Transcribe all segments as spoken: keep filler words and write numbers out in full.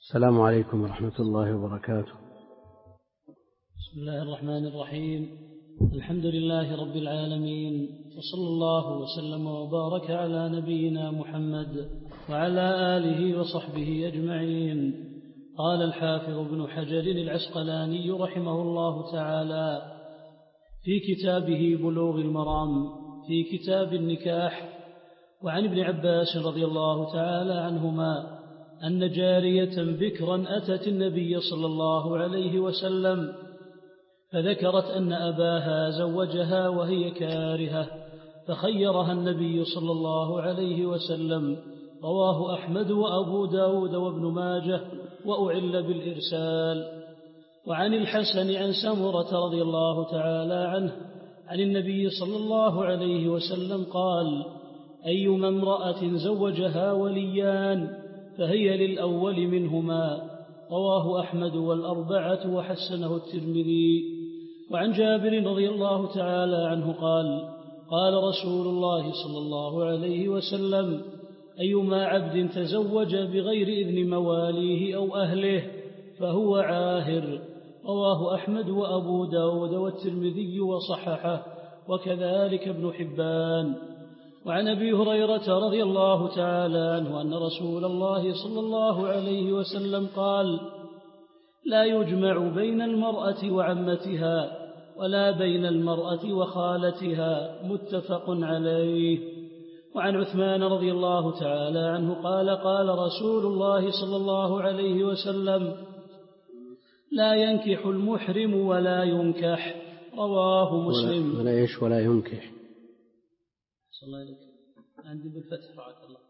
السلام عليكم ورحمة الله وبركاته. بسم الله الرحمن الرحيم. الحمد لله رب العالمين، وصلى الله وسلم وبارك على نبينا محمد وعلى آله وصحبه أجمعين. قال الحافظ ابن حجر العسقلاني رحمه الله تعالى في كتابه بلوغ المرام في كتاب النكاح: وعن ابن عباس رضي الله تعالى عنهما أن جارية بكرا أتت النبي صلى الله عليه وسلم فذكرت أن أباها زوجها وهي كارهة، فخيرها النبي صلى الله عليه وسلم. رواه أحمد وأبو داود وابن ماجه، وأعل بالإرسال. وعن الحسن عن سمرة رضي الله تعالى عنه عن النبي صلى الله عليه وسلم قال: أيما امرأة زوجها وليان فهي للأول منهما. رواه أحمد والأربعة وحسنه الترمذي. وعن جابر رضي الله تعالى عنه قال: قال رسول الله صلى الله عليه وسلم: أيما عبد تزوج بغير إذن مواليه أو أهله فهو عاهر. رواه أحمد وأبو داود والترمذي وصححه، وكذلك ابن حبان. وعن أبي هريرة رضي الله تعالى عنه أن رسول الله صلى الله عليه وسلم قال: لا يجمع بين المرأة وعمتها ولا بين المرأة وخالتها. متفق عليه. وعن عثمان رضي الله تعالى عنه قال: قال رسول الله صلى الله عليه وسلم: لا ينكح المحرم ولا ينكح. رواه مسلم. ولا إيش ولا ينكح؟ صلى الله عليك عندي بالفتح رعاك الله.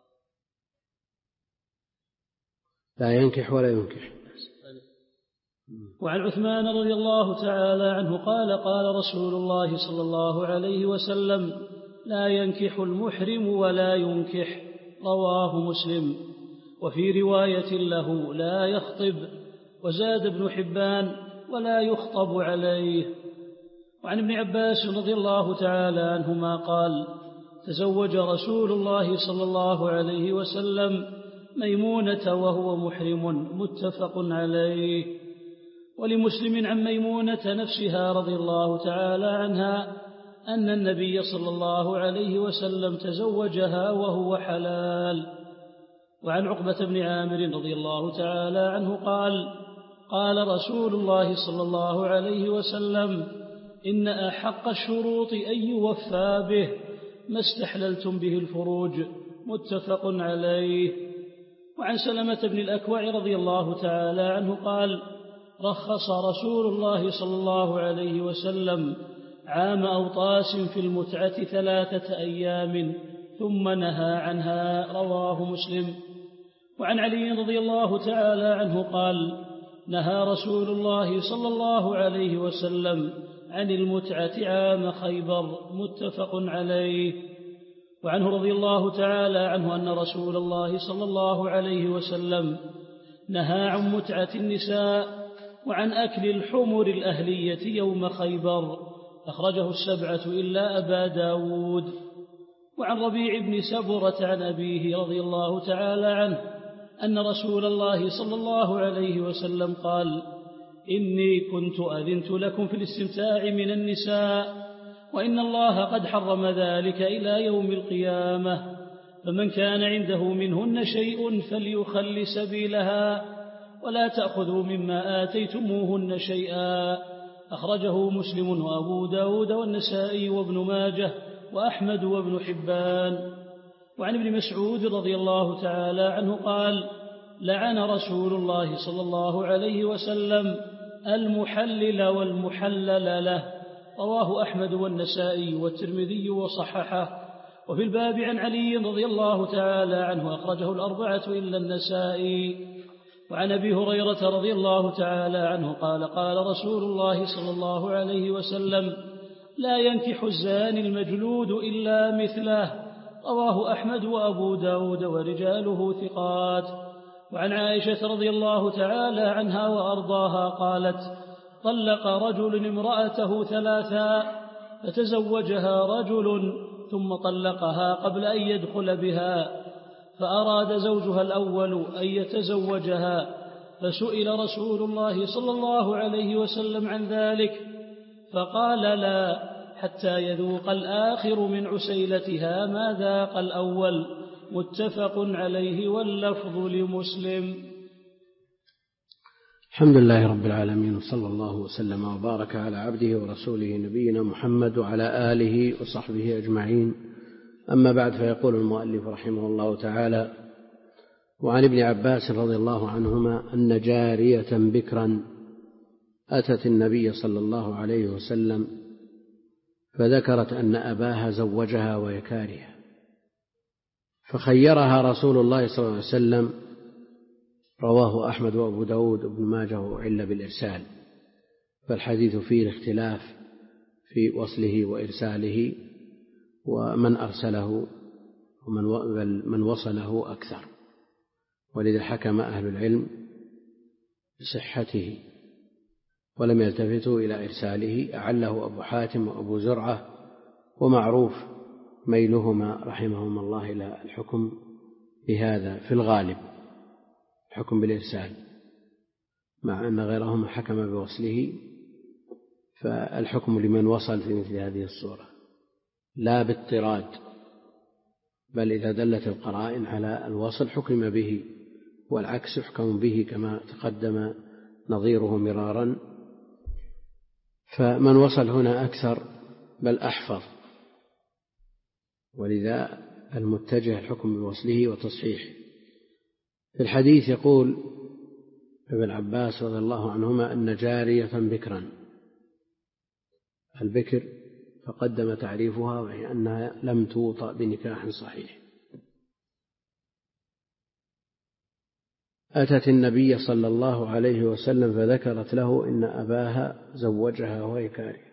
لا ينكح ولا ينكح. وعن عثمان رضي الله تعالى عنه قال: قال رسول الله صلى الله عليه وسلم: لا ينكح المحرم ولا ينكح. رواه مسلم. وفي رواية له: لا يخطب. وزاد ابن حبان: ولا يخطب عليه. وعن ابن عباس رضي الله تعالى عنهما قال: تزوج رسول الله صلى الله عليه وسلم ميمونة وهو محرم. متفق عليه. ولمسلم عن ميمونة نفسها رضي الله تعالى عنها أن النبي صلى الله عليه وسلم تزوجها وهو حلال. وعن عقبة بن عامر رضي الله تعالى عنه قال: قال رسول الله صلى الله عليه وسلم: إن أحق الشروط أن يوفى به ما استحللتم به الفروج. متفق عليه. وعن سلمة بن الأكوع رضي الله تعالى عنه قال: رخص رسول الله صلى الله عليه وسلم عام أوطاس في المتعة ثلاثة أيام ثم نهى عنها. رواه مسلم. وعن علي رضي الله تعالى عنه قال: نهى رسول الله صلى الله عليه وسلم عن المتعة عام خيبر. متفق عليه. وعنه رضي الله تعالى عنه أن رسول الله صلى الله عليه وسلم نهى عن متعة النساء وعن أكل الحمر الأهلية يوم خيبر. أخرجه السبعة إلا أبا داود. وعن ربيع بن سبرة عن أبيه رضي الله تعالى عنه أن رسول الله صلى الله عليه وسلم قال: إني كنت أذنت لكم في الاستمتاع من النساء، وإن الله قد حرم ذلك إلى يوم القيامة، فمن كان عنده منهن شيء فليخل سبيلها، ولا تأخذوا مما آتيتموهن شيئا. أخرجه مسلم وأبو داود والنسائي وابن ماجه وأحمد وابن حبان. وعن ابن مسعود رضي الله تعالى عنه قال: لعن رسول الله صلى الله عليه وسلم المحلل والمحلل له. رواه أحمد والنسائي والترمذي وصححه. وفي الباب عن علي رضي الله تعالى عنه أخرجه الأربعة إلا النسائي. وعن أبي هريرة رضي الله تعالى عنه قال: قال رسول الله صلى الله عليه وسلم: لا ينكح الزاني المجلود إلا مثله. رواه أحمد وأبو داود ورجاله ثقات. وعن عائشة رضي الله تعالى عنها وأرضاها قالت: طلق رجل امرأته ثلاثا فتزوجها رجل ثم طلقها قبل أن يدخل بها، فأراد زوجها الأول أن يتزوجها فسئل رسول الله صلى الله عليه وسلم عن ذلك فقال لا، حتى يذوق الآخر من عسيلتها ما ذاق الأول. متفق عليه واللفظ لمسلم. الحمد لله رب العالمين، وصلى الله وسلم وبارك على عبده ورسوله نبينا محمد وعلى آله وصحبه أجمعين. أما بعد، فيقول المؤلف رحمه الله تعالى: وعن ابن عباس رضي الله عنهما أن جارية بكرا أتت النبي صلى الله عليه وسلم فذكرت أن أباها زوجها وهي كارهة، فخيرها رسول الله صلى الله عليه وسلم. رواه أحمد وأبو داود وابن ماجه وعل بالإرسال، فالحديث فيه الاختلاف في وصله وإرساله، ومن أرسله ومن وصله أكثر، ولذا حكم أهل العلم بصحته ولم يلتفتوا إلى إرساله. أعله أبو حاتم وأبو زرعة، ومعروف ميلهما رحمهما الله إلى الحكم بهذا في الغالب، الحكم بالإرسال، مع أن غيرهما حكم بوصله. فالحكم لمن وصل في مثل هذه الصورة لا باضطراد، بل إذا دلت القرائن على الوصل حكم به، والعكس يحكم به كما تقدم نظيره مرارا. فمن وصل هنا أكثر بل أحفظ، ولذا المتجه الحكم بوصله وتصحيحه. في الحديث يقول ابن عباس رضي الله عنهما أن جارية بكرا، البكر فقدم تعريفها وهي أنها لم توطأ بنكاح صحيح، أتت النبي صلى الله عليه وسلم فذكرت له إن أباها زوجها وهي كارهة.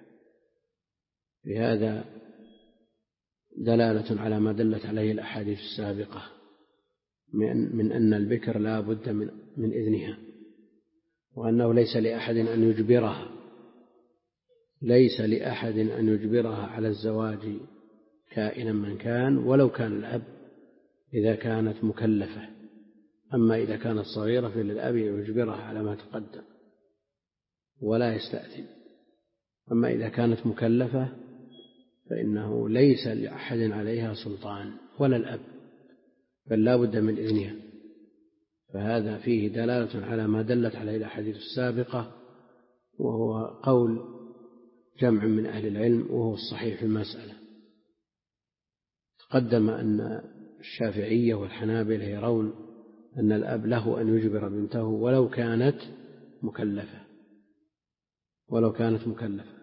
بهذا دلالة على ما دلت عليه الأحاديث السابقة من أن البكر لا بد من, من إذنها، وأنه ليس لأحد أن يجبرها ليس لأحد أن يجبرها على الزواج كائنا من كان، ولو كان الأب إذا كانت مكلفة. أما إذا كانت صغيرة فللأب يجبرها على ما تقدم ولا يستأثم. أما إذا كانت مكلفة فإنه ليس لأحد عليها سلطان ولا الأب، بل لا بد من إذنها. فهذا فيه دلالة على ما دلت عليه الأحاديث السابقة، وهو قول جمع من أهل العلم، وهو الصحيح في المسألة. تقدم أن الشافعية والحنابلة يرون أن الأب له أن يجبر بنته ولو كانت مكلفة ولو كانت مكلفة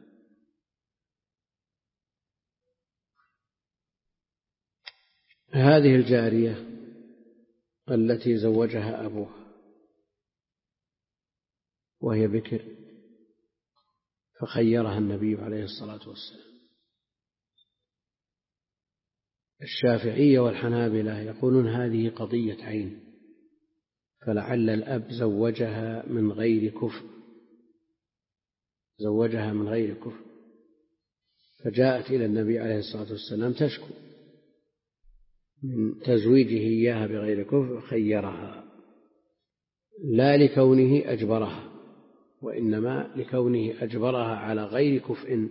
هذه الجارية التي زوجها أبوها وهي بكر، فخيرها النبي عليه الصلاة والسلام. الشافعية والحنابلة يقولون هذه قضية عين، فلعل الأب زوجها من غير كفر زوجها من غير كفر فجاءت إلى النبي عليه الصلاة والسلام تشكو من تزويجه إياها بغير كفر، خيرها لا لكونه أجبرها، وإنما لكونه أجبرها على غير كفء.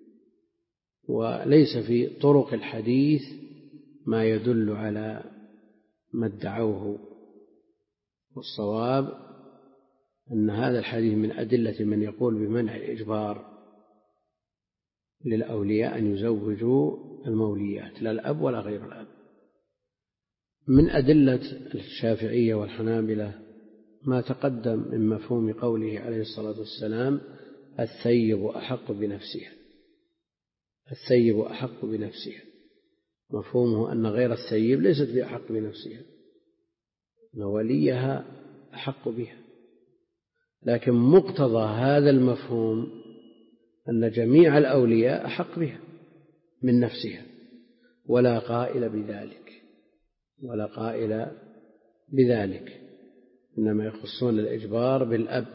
وليس في طرق الحديث ما يدل على ما ادعوه، والصواب أن هذا الحديث من أدلة من يقول بمنع الإجبار للأولياء أن يزوجوا الموليات، لا الأب ولا غير الأب. من أدلة الشافعية والحنابلة ما تقدم من مفهوم قوله عليه الصلاة والسلام: الثيب أحق بنفسها الثيب أحق بنفسها مفهومه أن غير الثيب ليست بأحق بنفسها، أن وليها أحق بها. لكن مقتضى هذا المفهوم أن جميع الأولياء أحق بها من نفسها، ولا قائل بذلك ولا قائل بذلك إنما يخصون الإجبار بالأب.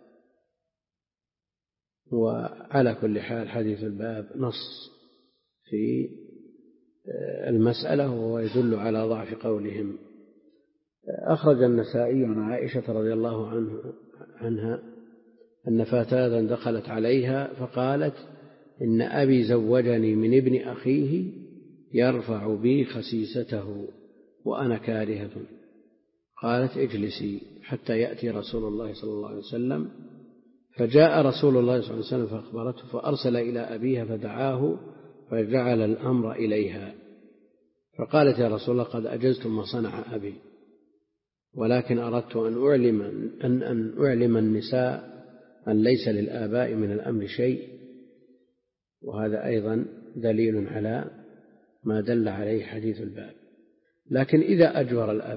وعلى كل حال حديث الباب نص في المسألة، وهو يدل على ضعف قولهم أخرج النسائي عن عائشة رضي الله عنه عنها أن فتاة دخلت عليها فقالت إن أبي زوجني من ابن أخيه يرفع بي خسيسته وأنا كارهة. قالت اجلسي حتى يأتي رسول الله صلى الله عليه وسلم. فجاء رسول الله صلى الله عليه وسلم فأخبرته فأرسل إلى أبيها فدعاه فجعل الأمر إليها. فقالت يا رسول الله قد أجزت ما صنع أبي، ولكن أردت أن أعلم, أن أن أعلم النساء أن ليس للآباء من الأمر شيء، وهذا أيضا دليل على ما دل عليه حديث الباب. لكن إذا أجبر الأب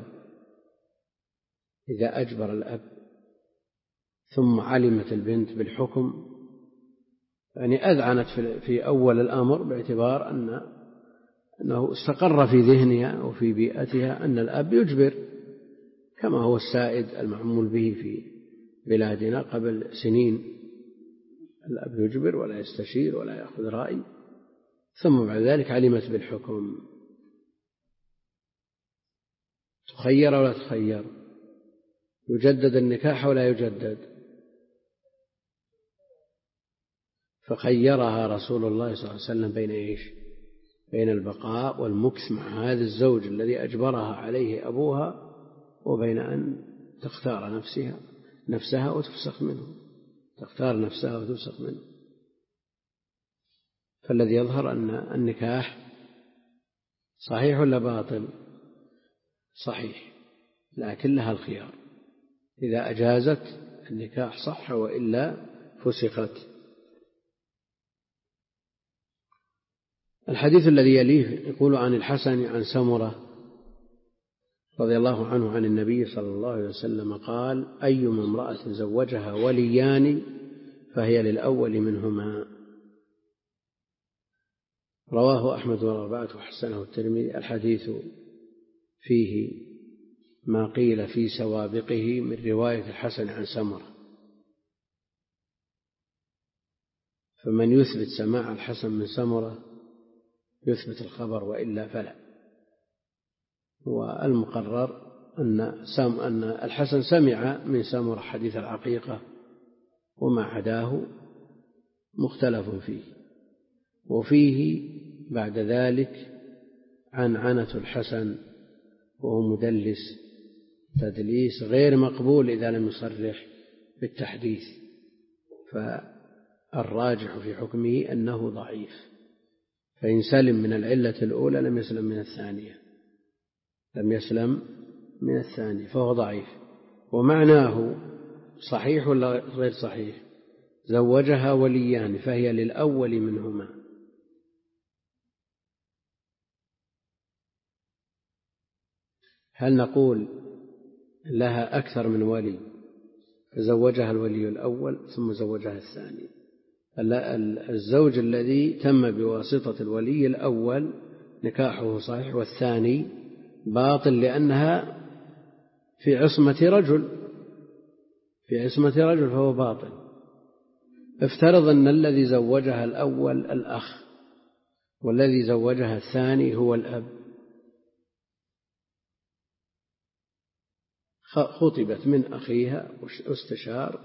إذا أجبر الأب ثم علمت البنت بالحكم، يعني أذعنت في أول الأمر باعتبار أن أنه استقر في ذهنها وفي بيئتها أن الأب يجبر، كما هو السائد المعمول به في بلادنا قبل سنين، الأب يجبر ولا يستشير ولا يأخذ رأي، ثم بعد ذلك علمت بالحكم. تخير ولا تخير؟ يجدد النكاح ولا يجدد؟ فخيرها رسول الله صلى الله عليه وسلم بين إيش؟ بين البقاء والمكث مع هذا الزوج الذي أجبرها عليه أبوها، وبين أن تختار نفسها نفسها وتفسخ منه تختار نفسها وتفسخ منه. فالذي يظهر أن النكاح صحيح ولا باطل؟ صحيح، لكن لها الخيار، إذا أجازت النكاح صح وإلا فسخت. الحديث الذي يليه يقول عن الحسن عن سمرة رضي الله عنه عن النبي صلى الله عليه وسلم قال أيما امرأة زوجها وليان فهي للأول منهما. رواه أحمد والأربعة وحسنه الترمذي. الحديث فيه ما قيل في سوابقه من رواية الحسن عن سمرة، فمن يثبت سماع الحسن من سمرة يثبت الخبر، وإلا فلا. والمقرر أن سم أن الحسن سمع من سمرة حديث العقيقة، وما عداه مختلف فيه. وفيه بعد ذلك عنعنة الحسن، وهو مدلس تدليس غير مقبول إذا لم يصرح بالتحديث، فالراجح في حكمه أنه ضعيف، فإن سلم من العلة الأولى لم يسلم من الثانية لم يسلم من الثانية فهو ضعيف. ومعناه صحيح ولا غير صحيح؟ زوجها وليان فهي للأول منهما. هل نقول لها أكثر من ولي فزوجها الولي الأول ثم زوجها الثاني؟ الزوج الذي تم بواسطة الولي الأول نكاحه صحيح، والثاني باطل لأنها في عصمة رجل في عصمة رجل فهو باطل. افترض أن الذي زوجها الأول الأخ والذي زوجها الثاني هو الأب، خطبت من أخيها واستشار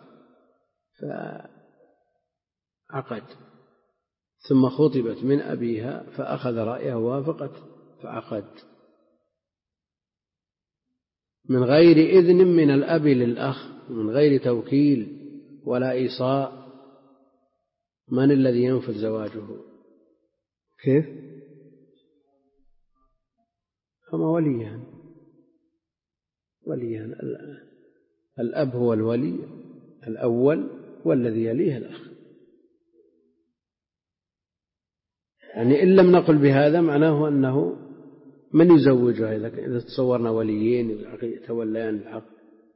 فعقد، ثم خطبت من أبيها فأخذ رأيها ووافقت فعقد، من غير إذن من الأب للأخ، من غير توكيل ولا إيصاء. من الذي ينفذ زواجه؟ كيف؟ هما وليان وليان الأب هو الولي الأول والذي يليه الأخ. يعني إن لم نقل بهذا معناه أنه من يزوجها إذا تصورنا وليين يتوليان العقد.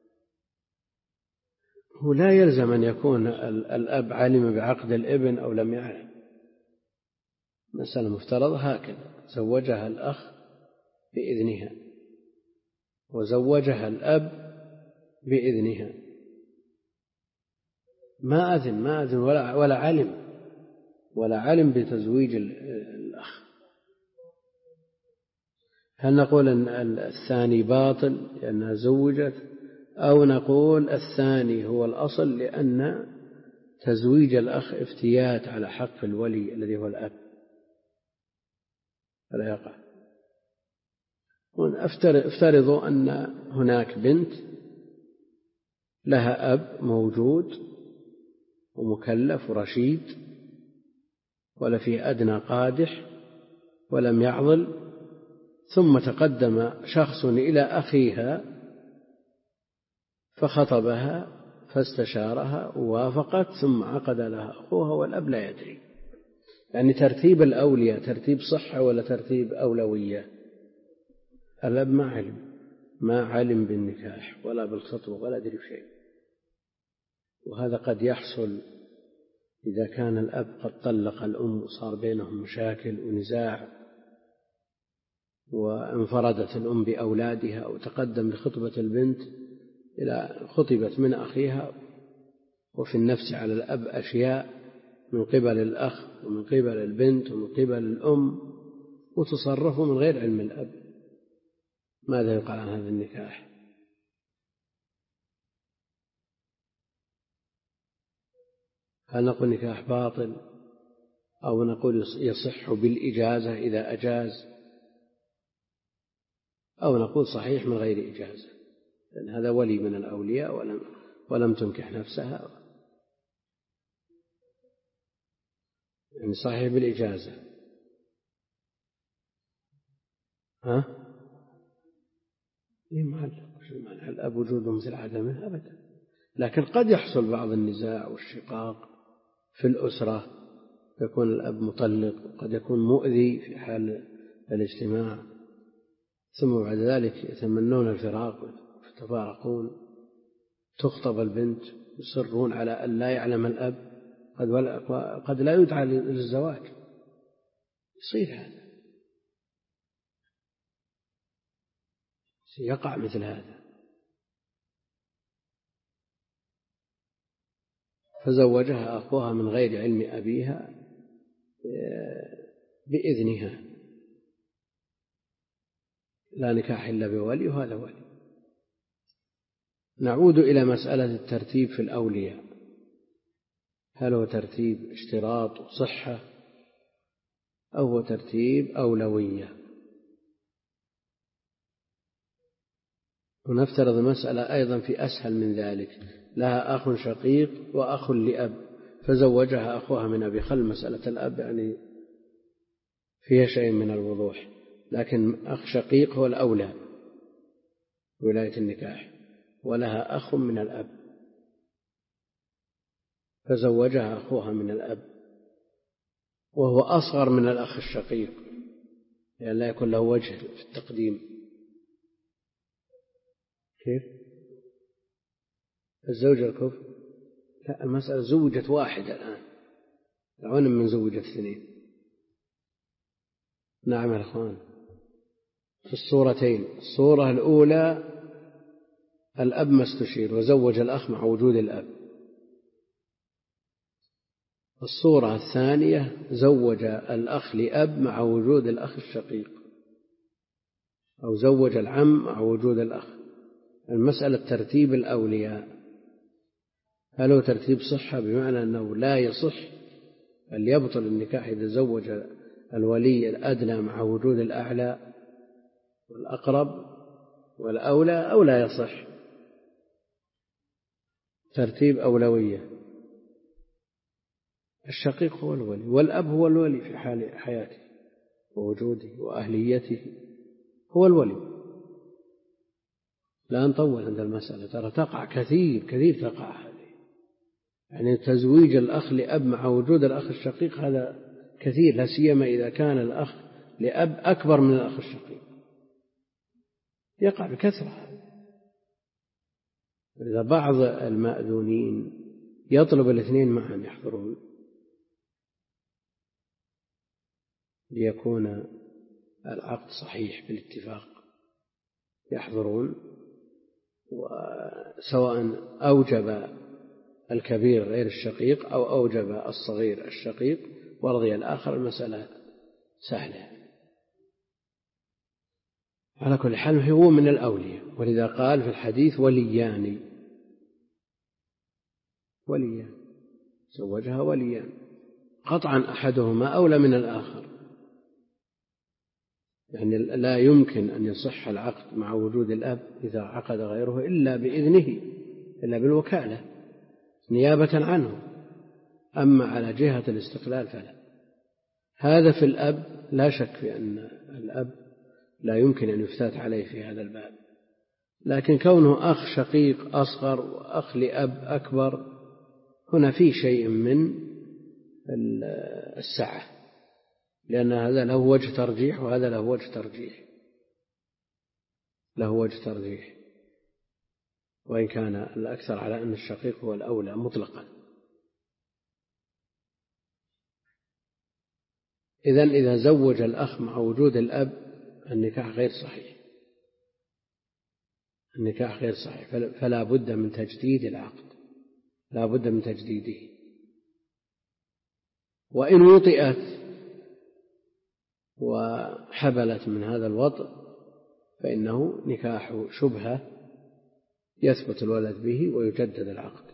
هو لا يلزم أن يكون الأب علم بعقد الابن أو لم يعلم، مسألة مفترضة هكذا، زوجها الأخ بإذنها وزوجها الأب بإذنها، ما أذن ما أذن ولا, ولا علم ولا علم بتزويج الأخ. هل نقول أن الثاني باطل لأنها زوجت، أو نقول الثاني هو الأصل لأن تزويج الأخ افتيات على حق الولي الذي هو الأب فلا يقع؟ افترضوا أن هناك بنت لها أب موجود ومكلف ورشيد ولا في أدنى قادح ولم يعضل، ثم تقدم شخص إلى أخيها فخطبها فاستشارها ووافقت، ثم عقد لها أخوها والأب لا يدري. يعني ترتيب الأولياء ترتيب صحة ولا ترتيب أولوية؟ الأب ما علم ما علم بالنكاح ولا بالخطبة ولا أدري شيء. وهذا قد يحصل إذا كان الأب قد طلق الأم وصار بينهم مشاكل ونزاع، وانفردت الأم بأولادها وتقدم لخطبة البنت إلى خطبت من أخيها، وفي النفس على الأب أشياء من قبل الأخ ومن قبل البنت ومن قبل الأم، وتصرفوا من غير علم الأب، ماذا يقال عن هذا النكاح؟ هل نقول نكاح باطل، أو نقول يصح بالإجازة إذا أجاز، أو نقول صحيح من غير إجازة لأن هذا ولي من الأولياء ولم, ولم تنكح نفسها؟ يعني صحيح بالإجازة. ها؟ إيه معلق الأب وجوده مثل عدمه أبدا، لكن قد يحصل بعض النزاع والشقاق في الأسرة، يكون الأب مطلق وقد يكون مؤذي في حال الاجتماع، ثم بعد ذلك يتمنون الفراق ويتفارقون، تخطب البنت يصرون على أن لا يعلم الأب، قد, قد لا يدعى للزواج، يصير هذا، يقع مثل هذا. فزوجها أخوها من غير علم أبيها بإذنها، لا نكاح إلا بولي، وهذا ولي. نعود إلى مسألة الترتيب في الأولياء، هل هو ترتيب اشتراط وصحة أو هو ترتيب أولوية؟ ونفترض المسألة أيضا في أسهل من ذلك، لها أخ شقيق وأخ لأب فزوجها أخوها من أبي، خل مسألة الأب يعني فيها شيء من الوضوح، لكن أخ شقيق هو الأولى ولاية النكاح، ولها أخ من الأب فزوجها أخوها من الأب وهو أصغر من الأخ الشقيق لأن يعني لا يكون له وجه في التقديم. كيف؟ الزوجة الكفر؟ لا، المسألة زوجت واحدة الآن، العون من زوجة اثنين. نعم يا أخوان، في الصورتين، الصورة الأولى الأب ما استشير وزوج الأخ مع وجود الأب، الصورة الثانية زوج الأخ لأب مع وجود الأخ الشقيق، أو زوج العم مع وجود الأخ. المسألة ترتيب الأولياء، هل هو ترتيب صحة بمعنى أنه لا يصح بل يبطل النكاح إذا زوج الولي الأدنى مع وجود الأعلى والأقرب والأولى، أو لا يصح؟ ترتيب أولوية، الشقيق هو الولي والأب هو الولي في حال حياته ووجوده وأهليته، هو الولي. لا نطول عند المسألة، ترى تقع كثير كثير تقع هذه، يعني تزويج الأخ لأب مع وجود الأخ الشقيق هذا كثير، لا سيما إذا كان الأخ لأب أكبر من الأخ الشقيق، يقع بكثرة. إذا بعض المأذونين يطلب الاثنين معا يحضرون ليكون العقد صحيح بالاتفاق، يحضرون، وسواء أوجب الكبير غير الشقيق أو أوجب الصغير الشقيق ورضي الآخر، المسألة سهلة. على كل حال هو من الأولياء، ولذا قال في الحديث وليان، وليان زوجها وليان، قطعا أحدهما أولى من الآخر، يعني لا يمكن أن يصح العقد مع وجود الأب إذا عقد غيره إلا بإذنه، إلا بالوكالة نيابة عنه، أما على جهة الاستقلال فلا. هذا في الأب لا شك في أن الأب لا يمكن أن يفتات عليه في هذا الباب، لكن كونه أخ شقيق أصغر وأخ لأب أكبر هنا في شيء من السعة، لأن هذا له وجه ترجيح وهذا له وجه ترجيح، له وجه ترجيح، وإن كان الأكثر على أن الشقيق هو الأولى مطلقا. إذن إذا زوج الأخ مع وجود الأب النكاح غير صحيح، النكاح غير صحيح، فلا بد من تجديد العقد، لا بد من تجديده. وإن وطئت وحبلت من هذا الوطء فإنه نكاح شبهة يثبت الولد به ويجدد العقد.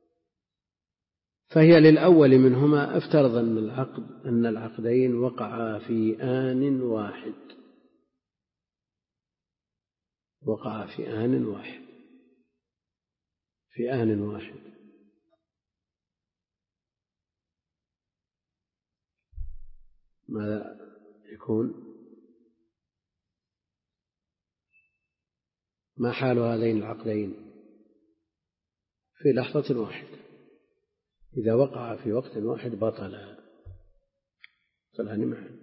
فهي للأول منهما افترض أن العقد أن العقدين وقعا في آن واحد، وقعا في آن واحد في آن واحد ماذا يكون؟ ما حال هذين العقدين في لحظة واحدة؟ إذا وقع في وقت واحد بطل بطلان معا.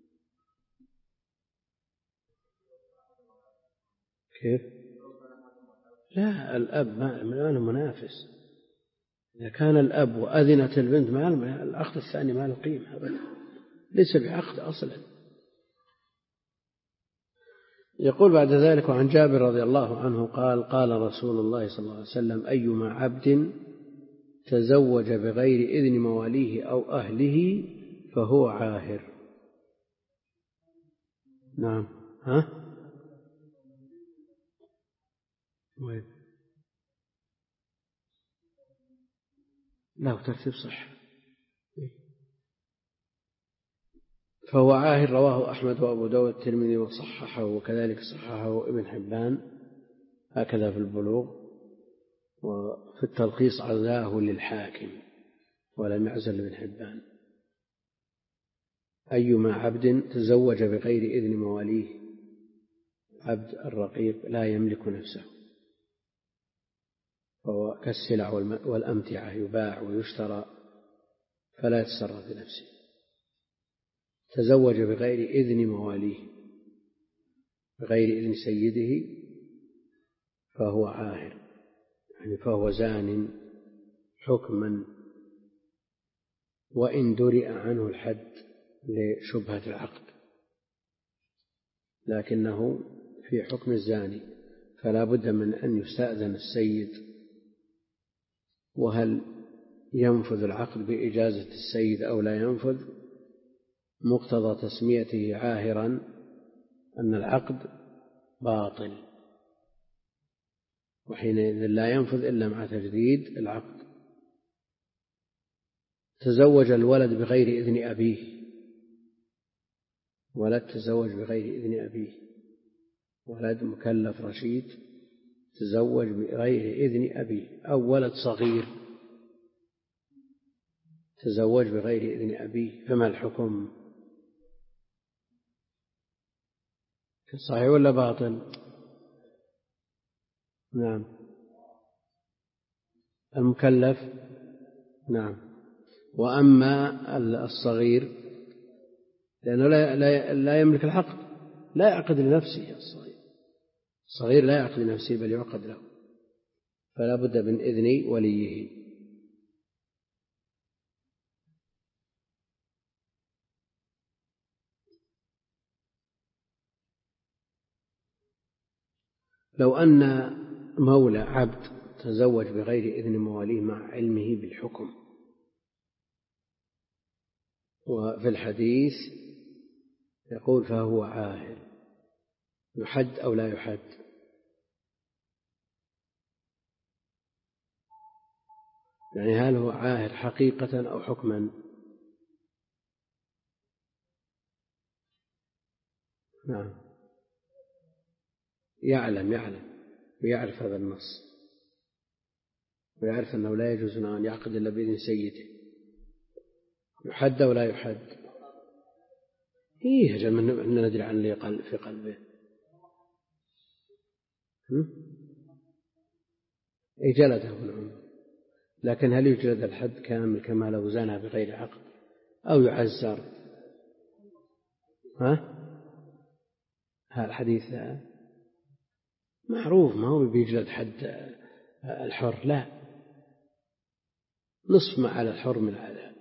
كيف؟ لا، الأب ما له منافس. إذا كان الأب وأذنت البنت ما العقد الثاني ما له قيمة أبدا، ليس بعقد أصلا. يقول بعد ذلك: وعن جابر رضي الله عنه قال: قال رسول الله صلى الله عليه وسلم: أيما عبد تزوج بغير إذن مواليه أو أهله فهو عاهر. نعم. ها؟ وين؟ لا، ترتيب صح. فهو عاهر، رواه أحمد وأبو داود الترمذي وصححه، وكذلك صححه ابن حبان، هكذا في البلوغ، وفي التلخيص عزاه للحاكم ولم يعزل ابن حبان. أيما عبد تزوج بغير إذن مواليه، عبد الرقيق لا يملك نفسه، فهو كالسلع والأمتعة يباع ويشترى فلا يتصرف بنفسه. تزوج بغير إذن مواليه، بغير إذن سيده، فهو عاهر، يعني فهو زان حكما، وإن درئ عنه الحد لشبهة العقد، لكنه في حكم الزاني، فلا بد من أن يستأذن السيد. وهل ينفذ العقد بإجازة السيد أو لا ينفذ؟ مقتضى تسميته عاهرا أن العقد باطل، وحينئذ لا ينفذ إلا مع تجديد العقد. تزوج الولد بغير إذن أبيه، ولد تزوج بغير إذن أبيه، ولد مكلف رشيد تزوج بغير إذن أبيه، أو ولد صغير تزوج بغير إذن أبيه، فما الحكم؟ صحيح ولا باطل؟ نعم. المكلف نعم. وأما الصغير لأنه لا, لا, لا يملك العقد، لا يعقد لنفسه. الصغير الصغير لا يعقد لنفسه بل يعقد له، فلا بد من إذن وليه. لو أن مولى عبد تزوج بغير إذن مواليه مع علمه بالحكم، وفي الحديث يقول فهو عاهر، يحد أو لا يحد؟ يعني هل هو عاهر حقيقة أو حكما؟ نعم، يعلم يعلم ويعرف هذا النص، ويعرف أنه لا يجوز أن يعقد إلا بإذن سيده. يحد أو لا يحد؟ إيه أجل من ندري عن اللي في قلبه. إيه جلده ابن عمر، لكن هل يجلد الحد كامل كما لو زنى بغير عقد أو يعزر؟ ها هذا الحديث معروف، ما هو بيجلد حد الحر، لا، نصف ما على الحر من العذاب.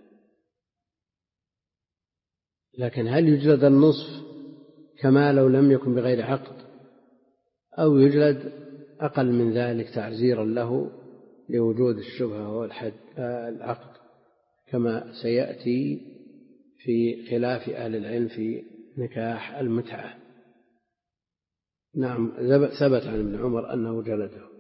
لكن هل يجلد النصف كما لو لم يكن بغير عقد، أو يجلد أقل من ذلك تعزيرا له لوجود الشبهة والحد العقد، كما سيأتي في خلاف أهل العلم في نكاح المتعة. نعم، ثبت عن ابن عمر أنه جلده،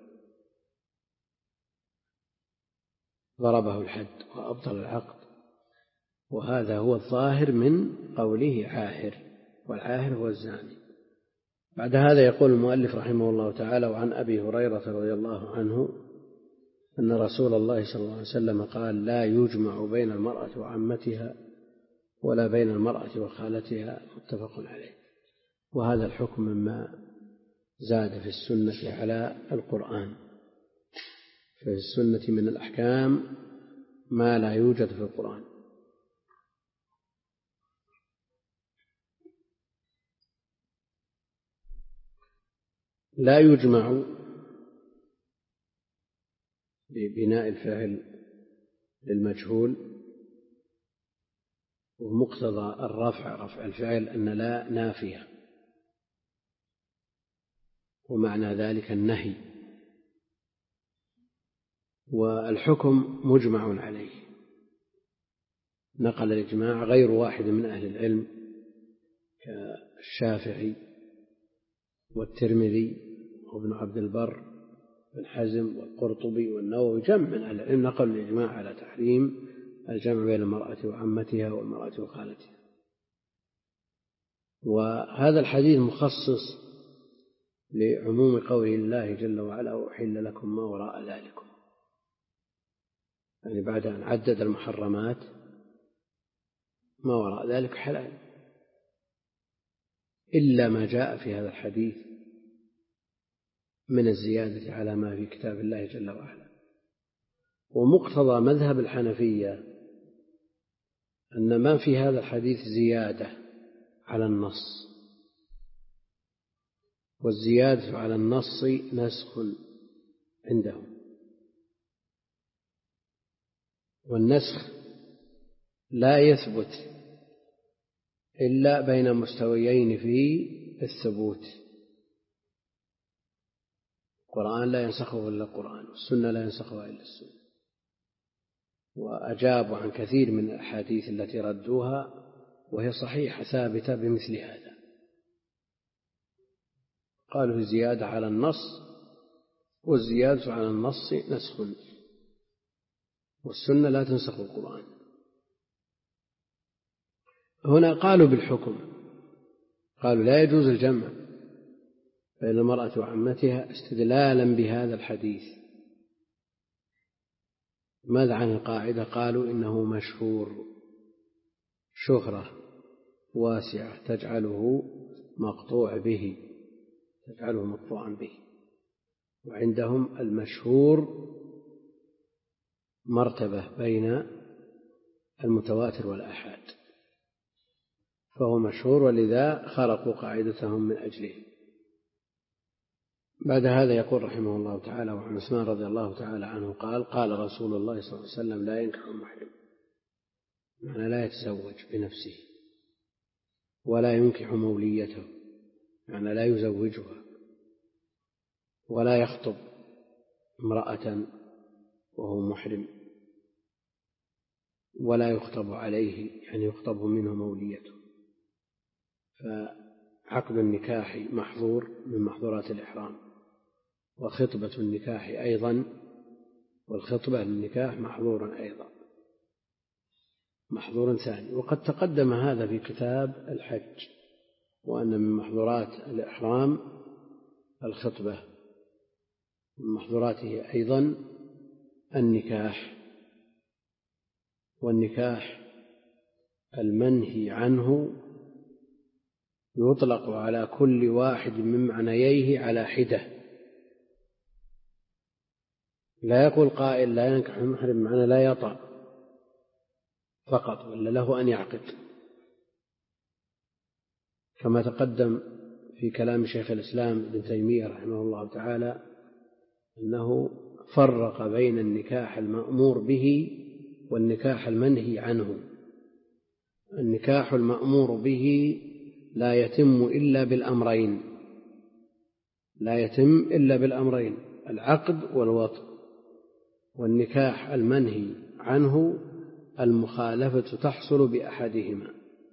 ضربه الحد وأبطل العقد، وهذا هو الظاهر من قوله عاهر، والعاهر هو الزاني. بعد هذا يقول المؤلف رحمه الله تعالى: وعن أبي هريرة رضي الله عنه أن رسول الله صلى الله عليه وسلم قال: لا يجمع بين المرأة وعمتها ولا بين المرأة وخالتها، متفق عليه. وهذا الحكم مما زاد في السنة على القرآن، في السنة من الأحكام ما لا يوجد في القرآن. لا يجمع ببناء الفاعل للمجهول، ومقتضى الرفع رفع الفعل أن لا نافية، ومعنى ذلك النهي، والحكم مجمع عليه. نقل الإجماع غير واحد من أهل العلم كالشافعي والترمذي وابن عبد البر بن حزم والقرطبي والنووي، جمع من أهل العلم نقل الإجماع على تحريم الجمع بين المرأة وعمتها والمرأة وخالتها. وهذا الحديث مخصص لعموم قول الله جل وعلا: وأحل لكم ما وراء ذلكم، يعني بعد أن عدد المحرمات ما وراء ذلك حلال، إلا ما جاء في هذا الحديث من الزيادة على ما في كتاب الله جل وعلا. ومقتضى مذهب الحنفية أن ما في هذا الحديث زيادة على النص، والزيادة على النص نسخ عندهم، والنسخ لا يثبت إلا بين مستويين في الثبوت. القرآن لا ينسخه إلا القرآن، والسنة لا ينسخها إلا السنة. وأجابوا عن كثير من الأحاديث التي ردوها وهي صحيحة ثابتة بمثل هذا، قالوا زيادة على النص، والزيادة على النص نسخ، والسنة لا تنسخ القرآن. هنا قالوا بالحكم، قالوا لا يجوز الجمع بين المرأة وعمتها استدلالا بهذا الحديث. ماذا عن القاعدة؟ قالوا إنه مشهور، شهرة واسعة تجعله مقطوع به، تجعله مقطوعا به. وعندهم المشهور مرتبة بين المتواتر والآحاد، فهو مشهور، ولذا خلقوا قاعدتهم من أجله. بعد هذا يقول رحمه الله تعالى: وعن عثمان رضي الله تعالى عنه قال: قال رسول الله صلى الله عليه وسلم: لا ينكح المحرم، معنى لا يتزوج بنفسه، ولا ينكح موليته، معنى لا يزوجها، ولا يخطب امرأة وهو محرم، ولا يخطب عليه، يعني يخطب منه موليته. عقد النكاح محظور من محظورات الإحرام، وخطبة النكاح أيضا، والخطبة للنكاح محظور أيضا، محظور ثاني. وقد تقدم هذا في كتاب الحج، وأن من محظورات الإحرام الخطبة، من محظوراته أيضا النكاح، والنكاح المنهي عنه يطلق على كل واحد من معنييه على حدة. لا يقول قائل لا ينكح المحرم معنى لا يطأ فقط، ولا له أن يعقد، كما تقدم في كلام شيخ الإسلام ابن تيمية رحمه الله تعالى أنه فرق بين النكاح المأمور به والنكاح المنهي عنه. النكاح المأمور به لا يتم إلا بالأمرين، لا يتم إلا بالأمرين العقد والوطء. والنكاح المنهي عنه المخالفة تحصل بأحدهما،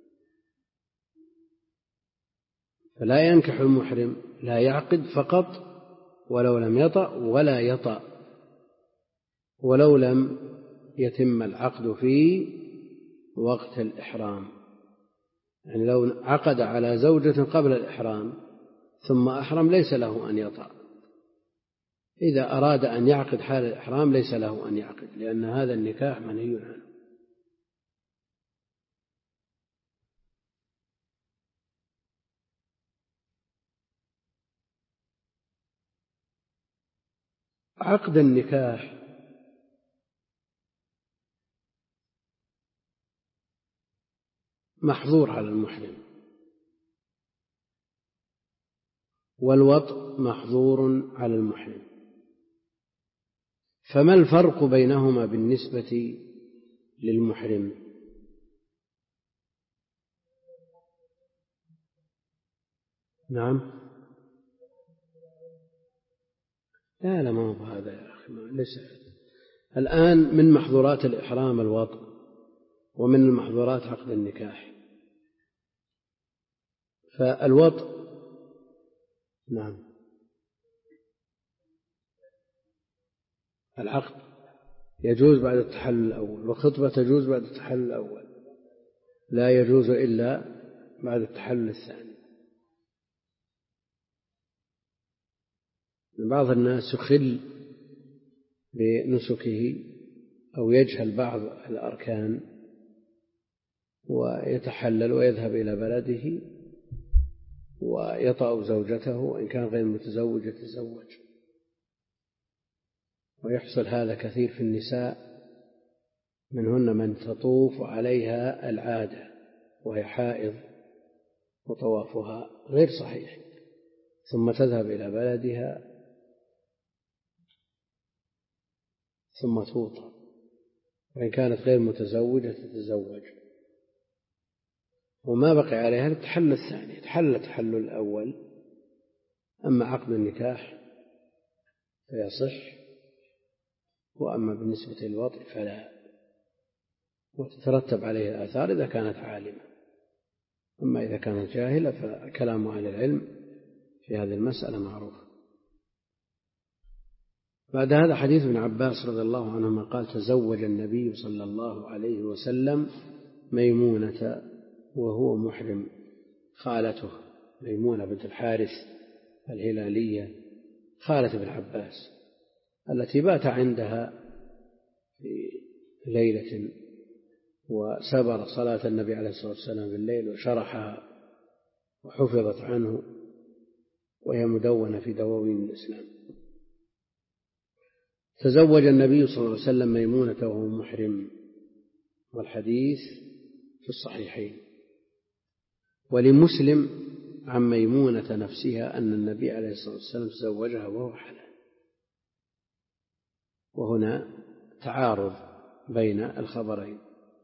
فلا ينكح المحرم، لا يعقد فقط ولو لم يطأ، ولا يطأ ولو لم يتم العقد في وقت الإحرام. يعني لو عقد على زوجة قبل الإحرام ثم أحرم ليس له أن يطأ، إذا أراد أن يعقد حال الإحرام ليس له أن يعقد، لأن هذا النكاح منهي عنه. عقد النكاح محظور على المحرم، والوطء محظور على المحرم، فما الفرق بينهما بالنسبة للمحرم؟ نعم. لا لا ما هو هذا يا أخي، ليس. الآن من محظورات الإحرام الوطء، ومن المحظورات عقد النكاح. فالوطء نعم العقد يجوز بعد التحلل الأول، والخطبة تجوز بعد التحلل الأول، لا يجوز إلا بعد التحلل الثاني. بعض الناس يخل بنسكه أو يجهل بعض الأركان ويتحلل ويذهب إلى بلده ويطأ زوجته، وإن كان غير متزوج يتزوج. ويحصل هذا كثير في النساء، منهن من تطوف عليها العادة وهي حائض وطوافها غير صحيح، ثم تذهب إلى بلدها ثم توطأ، وإن كانت غير متزوجة تتزوج، وما بقي عليها التحلل الثاني، تحل التحلل الأول. أما عقد النكاح فيصح، وأما بالنسبة للوطء فلا، وتترتب عليه الآثار إذا كانت عالمة. أما إذا كانت جاهلة فكلام أهل العلم في هذه المسألة معروف. بعد هذا حديث ابن عباس رضي الله عنهما قال: تزوج النبي صلى الله عليه وسلم ميمونة وهو محرم، خالته ميمونة بنت الحارث الهلالية خالة ابن عباس، التي بات عندها في ليلة وسبر صلاة النبي عليه الصلاة والسلام بالليل وشرحها وحفظت عنه، وهي مدونة في دواوين الإسلام. تزوج النبي صلى الله عليه وسلم ميمونة وهو محرم، والحديث في الصحيحين. ولمسلم عن ميمونة نفسها أن النبي عليه الصلاة والسلام تزوجها وهو حلال. وهنا تعارض بين الخبرين،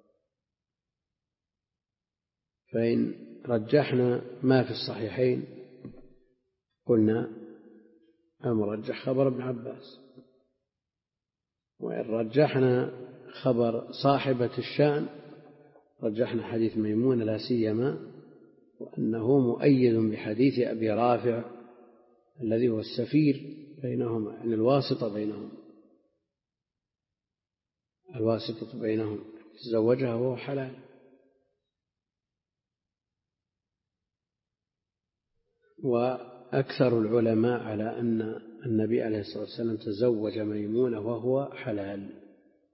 فإن رجحنا ما في الصحيحين قلنا المرجح خبر ابن عباس، وإن رجحنا خبر صاحبة الشأن رجحنا حديث ميمونة، لا سيما وأنه مؤيد بحديث أبي رافع الذي هو السفير بينهما، يعني الواسطة بينهم، الواسطة بينهم تزوجها وهو حلال. وأكثر العلماء على أن النبي عليه الصلاة والسلام تزوج ميمونة وهو حلال.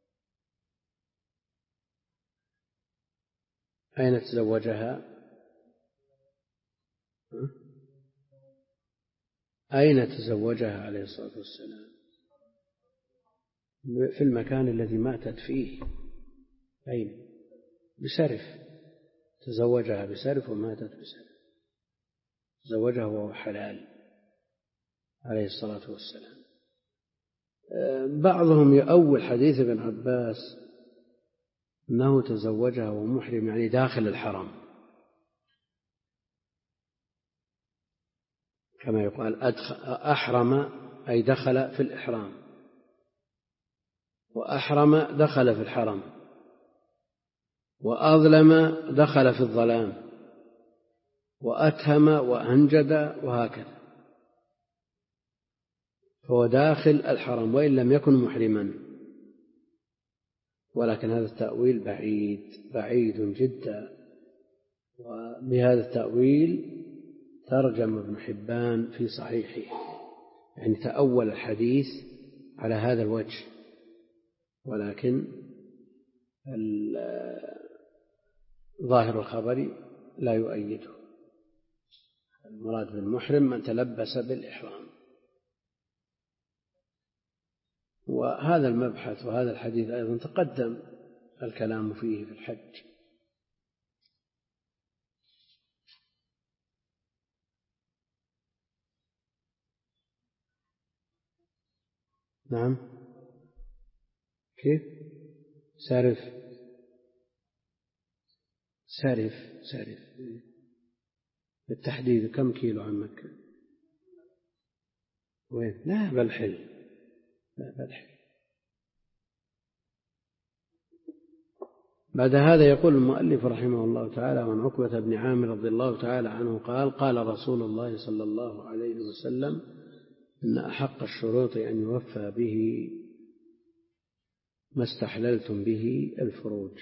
أين تزوجها؟ أين تزوجها عليه الصلاة والسلام؟ في المكان الذي ماتت فيه. أين؟ بسرف، تزوجها بسرف وماتت بسرف، تزوجها وهو حلال عليه الصلاة والسلام. بعضهم يؤول حديث ابن عباس أنه تزوجها وهو محرم، يعني داخل الحرم، كما يقال أحرم أي دخل في الإحرام، وأحرم دخل في الحرم، وأظلم دخل في الظلام، وأتهم وأنجد، وهكذا، فهو داخل الحرم وإن لم يكن محرما. ولكن هذا التأويل بعيد بعيد جدا، وبهذا التأويل ترجم ابن حبان في صحيحه، يعني تأول الحديث على هذا الوجه، ولكن ظاهر الخبر لا يؤيده. المراد بالمحرم من تلبس بالإحرام. وهذا المبحث وهذا الحديث أيضا تقدم الكلام فيه في الحج. نعم، كيف؟ سارف سارف سارف بالتحديد كم كيلو عن مكة؟ وين؟ لا بالحل، لا بالحل. بعد هذا يقول المؤلف رحمه الله تعالى: عن عقبة بن عامر رضي الله تعالى عنه قال: قال رسول الله صلى الله عليه وسلم: إن أحق الشروط أن يوفى به ما استحللتم به الفروج.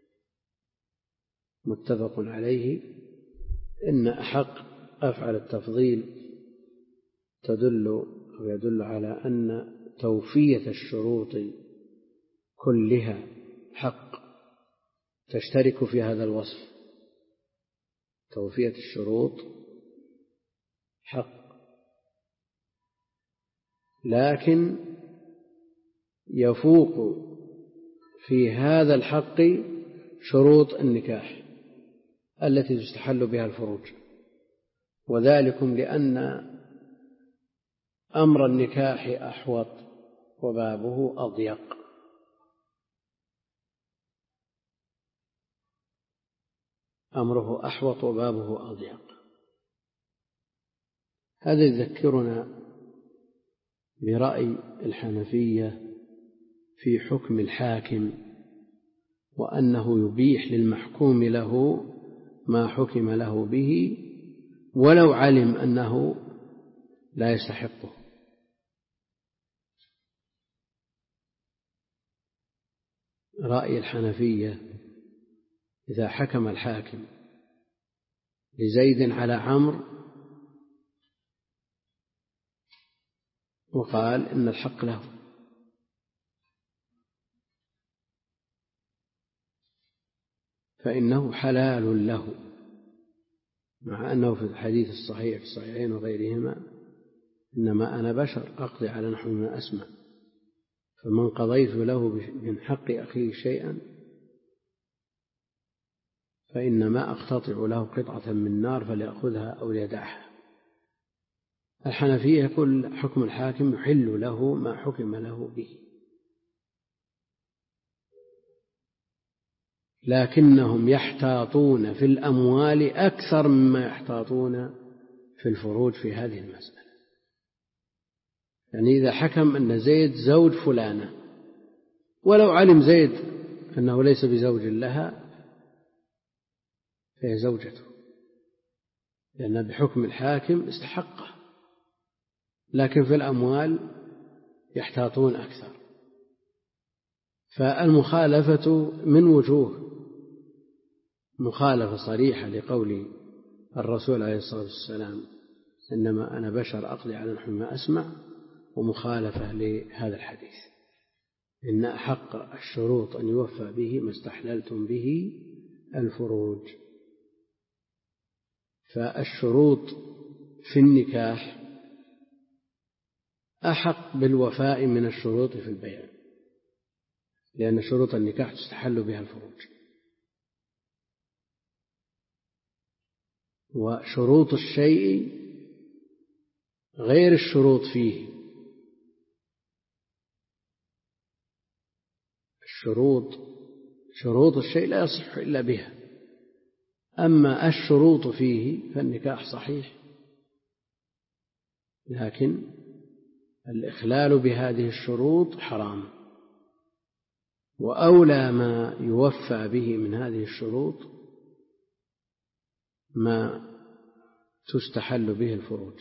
متفق عليه. إن أحق أفعل التفضيل تدل أو يدل على أن توفية الشروط كلها حق، تشترك في هذا الوصف. توفية الشروط حق، لكن يفوق في هذا الحق شروط النكاح التي تستحل بها الفروج، وذلكم لأن أمر النكاح أحوط وبابه أضيق. أمره أحوط وبابه أضيق. هذا يذكرنا برأي الحنفية في حكم الحاكم، وأنه يبيح للمحكوم له ما حكم له به ولو علم أنه لا يستحقه. رأي الحنفية: إذا حكم الحاكم لزيد على عمرو وقال إن الحق له، فإنه حلال له، مع أنه في الحديث الصحيح في الصحيحين وغيرهما: إنما أنا بشر أقضي على نحو ما أسمع، فمن قضيت له من حق أخيه شيئا فإنما أقتطع له قطعة من نار فليأخذها أو ليدعها. الحنفية يقول حكم الحاكم يحل له ما حكم له به، لكنهم يحتاطون في الأموال أكثر مما يحتاطون في الفروج في هذه المسألة. يعني إذا حكم أن زيد زوج فلانة ولو علم زيد أنه ليس بزوج لها فهي زوجته، لأن بحكم الحاكم استحقه، لكن في الأموال يحتاطون أكثر. فالمخالفة من وجوه: مخالفة صريحة لقول الرسول عليه الصلاة والسلام إنما أنا بشر أقضي على نحو ما أسمع، ومخالفة لهذا الحديث إن أحق الشروط أن يوفى به ما استحللتم به الفروج. فالشروط في النكاح أحق بالوفاء من الشروط في البيع، لأن شروط النكاح تستحل بها الفروج، وشروط الشيء غير الشروط فيه. الشروط شروط الشيء لا يصح إلا بها، أما الشروط فيه فالنكاح صحيح، لكن الإخلال بهذه الشروط حرام، وأولى ما يوفى به من هذه الشروط ما تستحل به الفروج.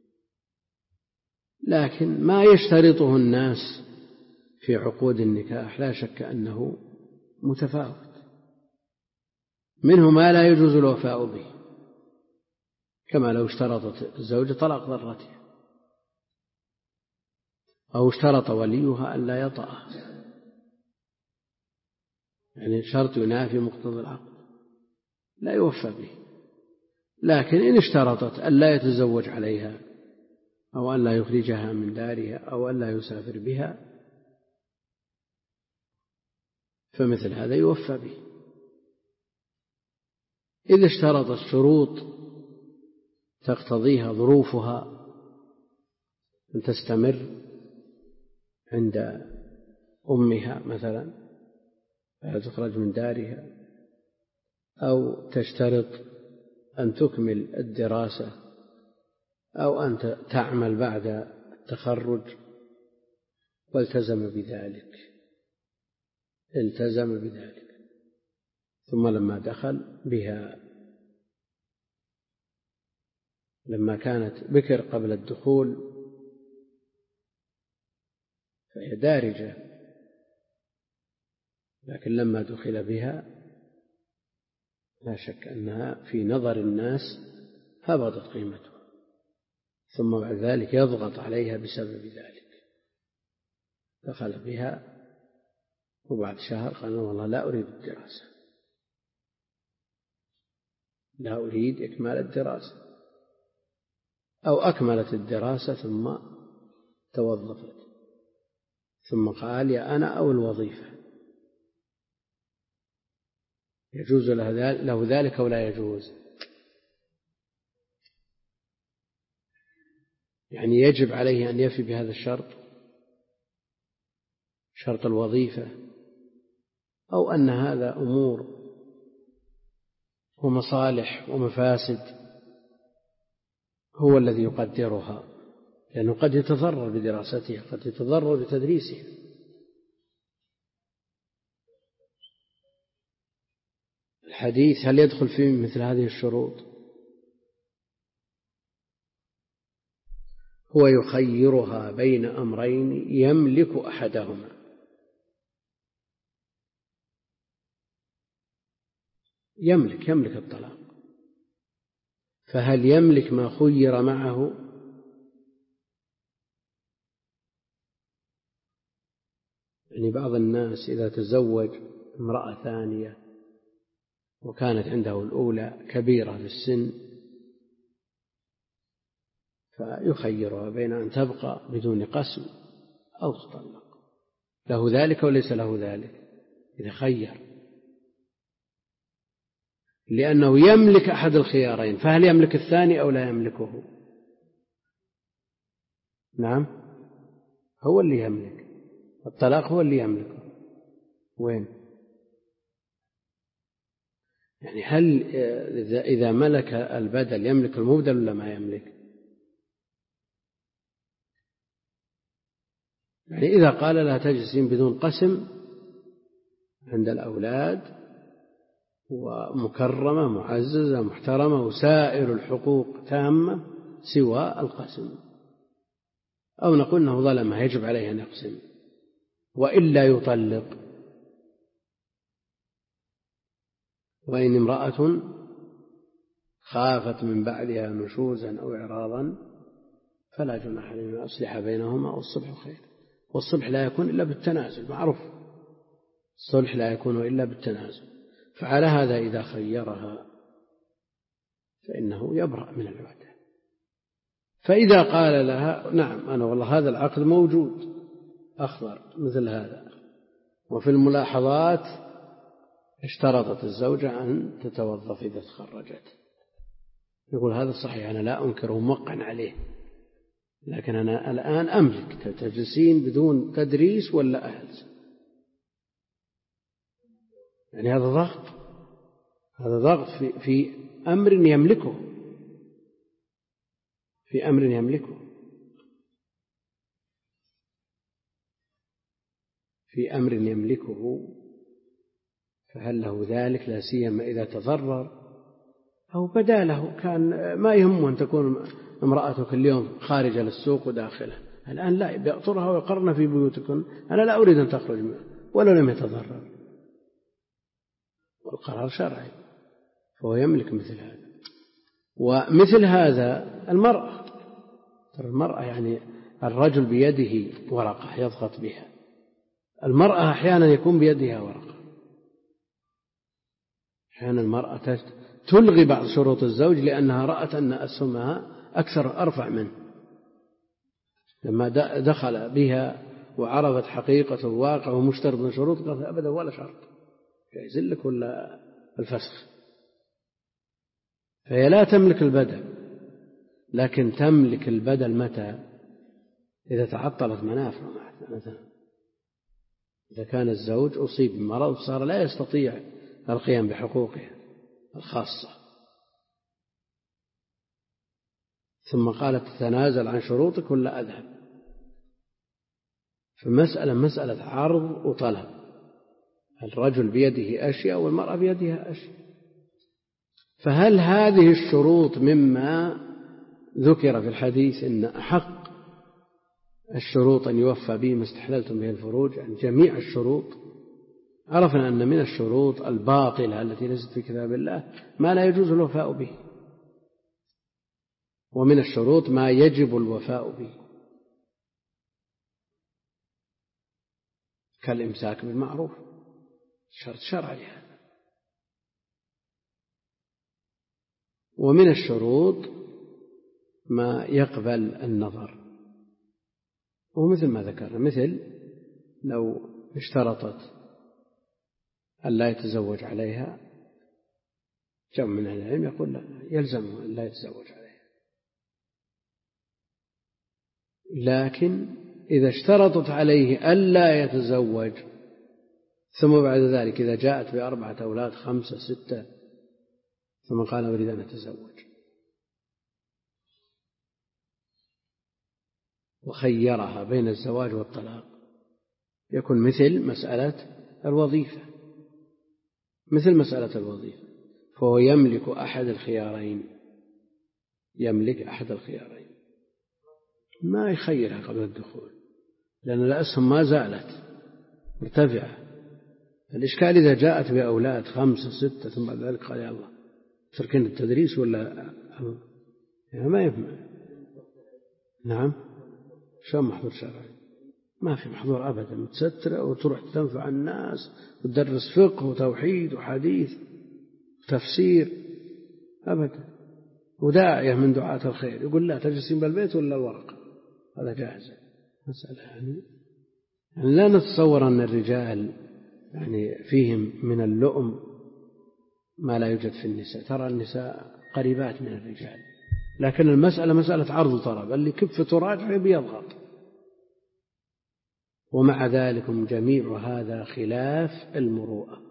لكن ما يشترطه الناس في عقود النكاح لا شك أنه متفاوت، منه ما لا يجوز الوفاء به، كما لو اشترطت الزوجة طلاق ضرتها، أو اشترط وليها أن لا يطأها، يعني شرط ينافي مقتضى العقد لا يوفى به. لكن إن اشترطت أن لا يتزوج عليها، أو أن لا يخرجها من دارها، أو أن لا يسافر بها، فمثل هذا يوفى به. إذا اشترطت شروط تقتضيها ظروفها أن تستمر عند أمها مثلا فلا تخرج من دارها، أو تشترط أن تكمل الدراسة، أو أن تعمل بعد التخرج، والتزم بذلك التزم بذلك ثم لما دخل بها، لما كانت بكر قبل الدخول فهي دارجة، لكن لما دخل بها لا شك أنها في نظر الناس هبطت قيمتها، ثم بعد ذلك يضغط عليها بسبب ذلك. دخل بها وبعد شهر قال والله لا أريد الدراسة، لا أريد إكمال الدراسة، أو أكملت الدراسة ثم توظفت، ثم قال يا أنا أو الوظيفة، يجوز له ذلك أو لا يجوز؟ يعني يجب عليه أن يفي بهذا الشرط، شرط الوظيفة، أو أن هذا أمور ومصالح ومفاسد هو الذي يقدرها، لأنه قد يتضرر بدراستها، قد يتضرر بتدريسها. الحديث هل يدخل فيه مثل هذه الشروط؟ هو يخيرها بين أمرين يملك أحدهما، يملك يملك الطلاق، فهل يملك ما خير معه؟ يعني بعض الناس إذا تزوج امرأة ثانية وكانت عنده الأولى كبيرة في السن فيخيرها بين أن تبقى بدون قسم أو تطلق، له ذلك وليس له ذلك إذا خير، لأنه يملك أحد الخيارين، فهل يملك الثاني أو لا يملكه؟ نعم، هو اللي يملك الطلاق، هو اللي يملكه. وين؟ يعني هل إذا ملك البدل يملك المبدل ولا ما يملك؟ يعني إذا قال لا تجلسين بدون قسم عند الأولاد ومكرمة معززة محترمة وسائر الحقوق تامة سوى القسم، أو نقول أنه ظلمها يجب عليه أن يقسم وإلا يطلق. وإن امرأة خافت من بعدها نشوزا أو إعراضا فلا جناح عليهما أن يصلح بينهما والصلح خير. والصلح لا يكون إلا بالتنازل، معروف الصلح لا يكون إلا بالتنازل. فعلى هذا إذا خيرها فإنه يبرأ من العهدة. فإذا قال لها نعم أنا والله هذا العقد موجود أخضر مثل هذا، وفي الملاحظات اشترطت الزوجة أن تتوظف إذا تخرجت، يقول هذا صحيح أنا لا أنكره موقع عليه، لكن أنا الآن أملك تجلسين بدون تدريس ولا أهل، يعني هذا ضغط، هذا ضغط في, في أمر يملكه في أمر يملكه في أمر يملكه فهل له ذلك؟ لا سيما إذا تضرر أو بدا له كان ما يهمه أن تكون امرأتك اليوم خارجة للسوق وداخلة، الآن لا بيأطرها ويقرن في بيوتكم، أنا لا أريد أن تخرج منه ولو لم يتضرر، والقرار شرعي فهو يملك مثل هذا. ومثل هذا المرأة، ترى المرأة يعني الرجل بيده ورقة يضغط بها، المرأة أحيانا يكون بيدها ورقة، أحيانا المرأة تلغي بعض شروط الزوج لأنها رأت أن أسهمها أكثر أرفع منه، لما دخل بها وعرفت حقيقة الواقع ومشترط من شروط قالت أبدا ولا شرط، جايز لك ولا الفسخ. فهي لا تملك البدل، لكن تملك البدل متى؟ إذا تعطلت منافع مثلا، إذا كان الزوج أصيب بمرض صار لا يستطيع القيام بحقوقه الخاصة، ثم قالت تتنازل عن شروطك ولا أذهب، فمسألة مسألة عرض وطلب، الرجل بيده أشياء والمرأة بيدها أشياء، فهل هذه الشروط مما ذكر في الحديث إن أحق الشروط أن يوفى به ما استحللتم به الفروج، عن جميع الشروط؟ عرفنا أن من الشروط الباطلة التي ليست في كتاب الله ما لا يجوز الوفاء به، ومن الشروط ما يجب الوفاء به كالإمساك بالمعروف، شرط شرعي هذا. ومن الشروط ما يقبل النظر، ومثل ما ذكرنا مثل لو اشترطت أن لا يتزوج عليها، جمع من أهل العلم يقول لا يلزمه أن لا يتزوج عليها، لكن إذا اشترطت عليه ألا يتزوج ثم بعد ذلك إذا جاءت بأربعة أولاد خمسة ستة ثم قال أريد أن أتزوج وخيرها بين الزواج والطلاق، يكون مثل مسألة الوظيفة مثل مسألة الوظيفة فهو يملك أحد الخيارين، يملك أحد الخيارين، ما يخيرها قبل الدخول لأن الأسهم ما زالت مرتفعة. الإشكال إذا جاءت بأولاد خمسة ستة ثم بعد ذلك قال يا الله تركين التدريس ولا يعني ما يفهم. نعم شو محظور شرعي؟ ما في محظور أبدا، متسترة وتروح تنفع الناس وتدرس فقه وتوحيد وحديث وتفسير أبدا، وداعية من دعاة الخير يقول لا تجلسين بالبيت ولا الورقة، هذا جاهز. مسألة يعني, يعني لا نتصور أن الرجال يعني فيهم من اللؤم ما لا يوجد في النساء، ترى النساء قريبات من الرجال، لكن المسألة مسألة عرض وطلب، اللي كف تراجع بيضغط. ومع ذلك جميع هذا خلاف المروءة،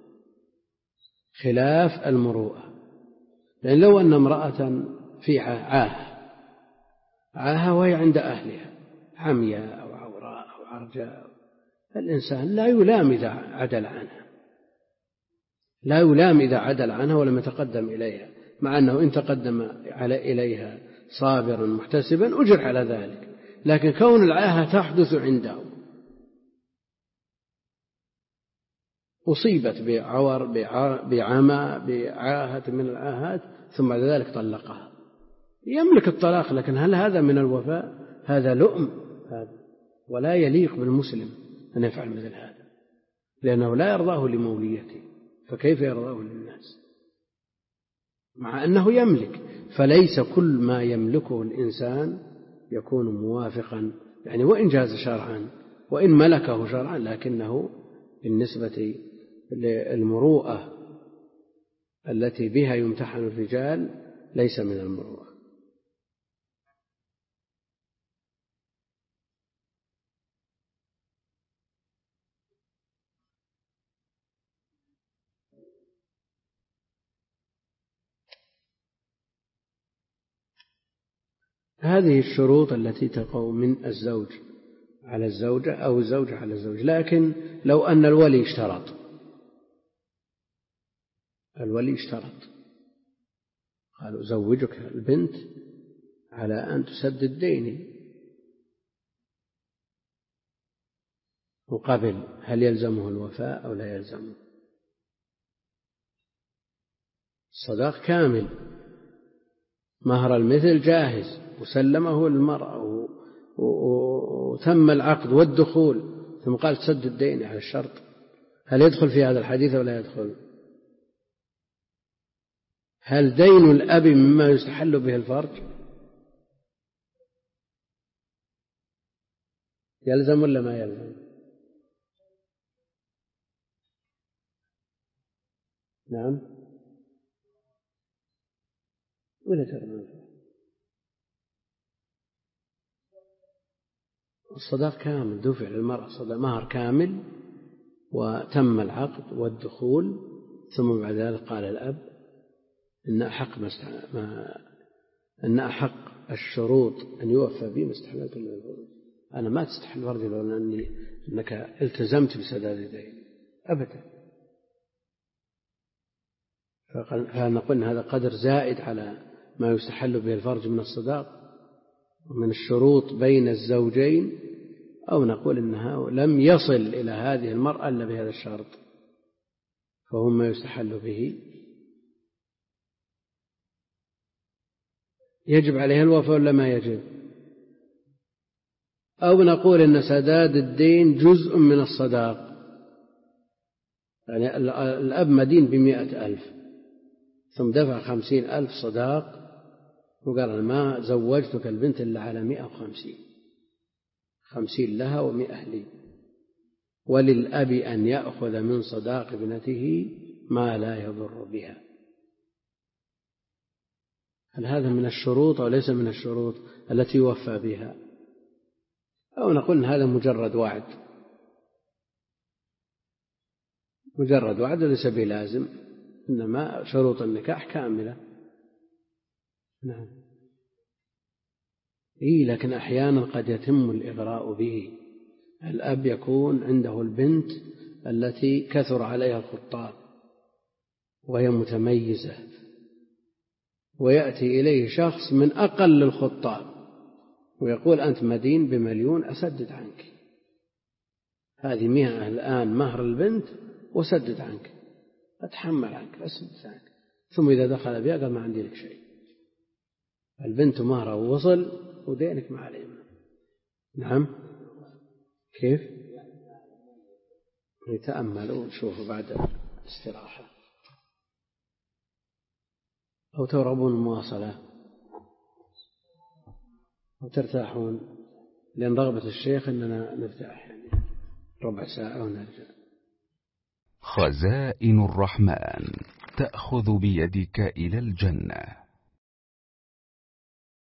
خلاف المروءة. لأن لو أن امرأة في عاهة عاهة وهي عند أهلها عمياء أو عوراء أو عرجاء، الإنسان لا يلام إذا عدل عنها، لا يلام إذا عدل عنها ولم يتقدم إليها، مع أنه إن تقدم على إليها صابرا محتسبا أجر على ذلك، لكن كون العاهة تحدث عنده أصيبت بعور بعمى بعاهة من العاهات ثم بعد ذلك طلقها، يملك الطلاق، لكن هل هذا من الوفاء؟ هذا لؤم هذا، ولا يليق بالمسلم أن يفعل مثل هذا، لأنه لا يرضاه لموليته، فكيف يرضاه للناس مع أنه يملك؟ فليس كل ما يملكه الإنسان يكون موافقا، يعني وإن جاز شرعا وإن ملكه شرعا، لكنه بالنسبة للمروءة التي بها يمتحن الرجال ليس من المروءة. هذه الشروط التي تقع من الزوج على الزوجة أو الزوجة على الزوج. لكن لو أن الولي اشترط الولي اشترط قالوا زوجك البنت على أن تسدد ديني وقبل، هل يلزمه الوفاء أو لا يلزمه؟ الصداق كامل، مهر المثل جاهز وسلمه للمرأة وتم العقد والدخول، ثم قال تسدد ديني على الشرط، هل يدخل في هذا الحديث أو لا يدخل؟ هل دين الأب مما يستحل به الفرج؟ يلزم ولا ما يلزم؟ نعم ولا ترى؟ الصداق كامل دفع للمرأة صداق مهر كامل وتم العقد والدخول، ثم بعد ذلك قال الأب إن أحق ما أن أحق الشروط أن يوفى به ما استحللت من الفرج. أنا ما تستحل فرجي لو أني أنك التزمت بسداد الدين أبدا، فنقول هذا قدر زائد على ما يستحل به الفرج من الصداق ومن الشروط بين الزوجين، أو نقول إنها لم يصل إلى هذه المرأة إلا بهذا الشرط فهو ما يستحل به، يجب عليها الوفاء ولا ما يجب؟ أو نقول إن سداد الدين جزء من الصداق، يعني الأب مدين بمئة ألف ثم دفع خمسين ألف صداق وقال أنا ما زوجتك البنت إلا على مئة وخمسين، خمسين لها ومئة لي، وللأب أن يأخذ من صداق ابنته ما لا يضر بها. هل هذا من الشروط أو ليس من الشروط التي يوفى بها؟ أو نقول هذا مجرد وعد، مجرد وعد ليس بلازم، إنما شروط النكاح كاملة. نعم إيه، لكن أحيانا قد يتم الإغراء به، الأب يكون عنده البنت التي كثر عليها الخطاب وهي متميزة، ويأتي إليه شخص من أقل الخطاب ويقول أنت مدين بمليون أسدد عنك، هذه مئة الآن مهر البنت وسدد عنك، أتحمل عنك أسدد عنك، ثم إذا دخل بها قال ما عندي لك شيء، البنت مهرها وصل ودينك ما عليه. نعم كيف؟ يتأملوا ونشوفوا بعد استراحة أو ترغبون المواصلة أو ترتاحون، لأن رغبة الشيخ أننا نرتاح يعني ربع ساعة ونرجع. خزائن الرحمن تأخذ بيدك إلى الجنة.